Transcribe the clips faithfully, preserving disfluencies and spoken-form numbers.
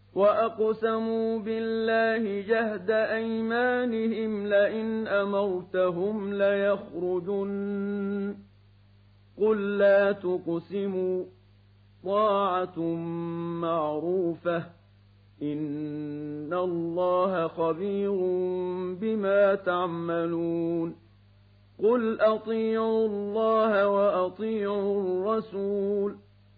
وأقسموا بالله جهد أيمانهم لئن أمرتهم ليخرجن قل لا تقسموا طاعة معروفة إن الله خبير بما تعملون قل أطيعوا الله وأطيعوا الرسول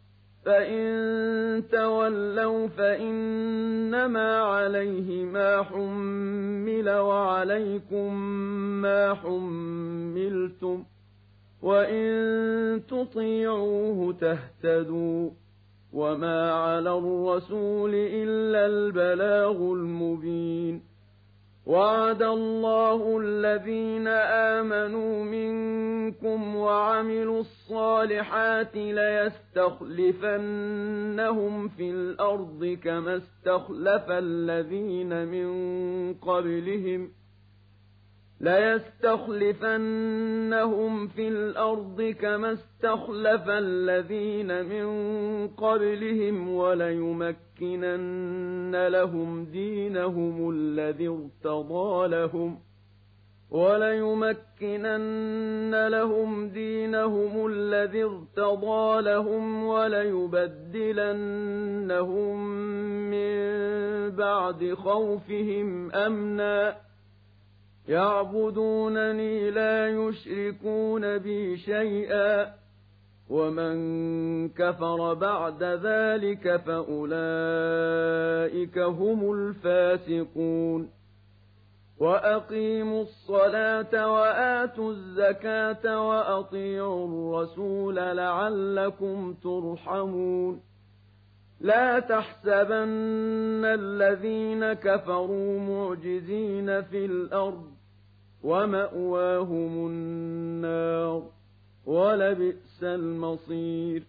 فإن تولوا فإنما عليه ما حمل وعليكم ما حملتم وإن تطيعوه تهتدوا وما على الرسول إلا البلاغ المبين وعد الله الذين آمنوا منكم وعملوا الصالحات ليستخلفنهم في الأرض كما استخلف الذين من قبلهم ليستخلفنهم في الأرض كما استخلف الذين من قبلهم وليمكنن لهم دينهم الذي ارتضى لهم وليمكنن لهم دينهم الذي ارتضى لهم وليبدلنهم من بعد خوفهم أمنا يعبدونني لا يشركون بي شيئا ومن كفر بعد ذلك فأولئك هم الفاسقون وأقيموا الصلاة وآتوا الزكاة وأطيعوا الرسول لعلكم ترحمون لا تحسبن الذين كفروا معجزين في الأرض ومأواهم النار ولبئس المصير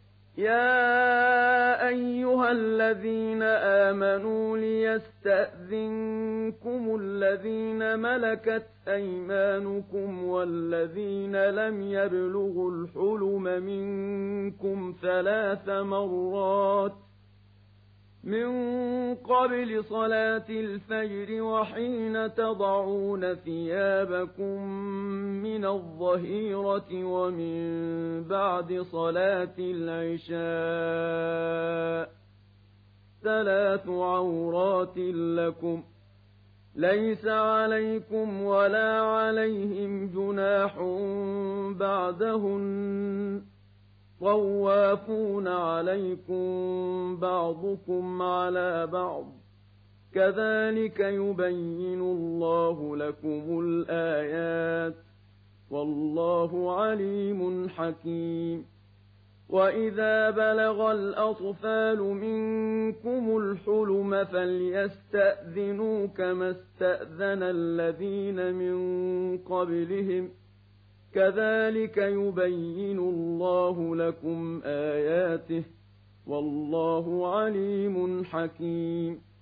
يا أيها الذين آمنوا ليستأذنكم الذين ملكت أيمانكم والذين لم يبلغوا الحلم منكم ثلاث مرات من قبل صلاة الفجر وحين تضعون ثيابكم من الظهيرة ومن بعد صلاة العشاء ثلاث عورات لكم ليس عليكم ولا عليهم جناح بعدهن طوافون عليكم بعضكم على بعض كذلك يبين الله لكم الآيات والله عليم حكيم وإذا بلغ الأطفال منكم الحلم فليستأذنوا كما استأذن الذين من قبلهم كذلك يبين الله لكم آياته والله عليم حكيم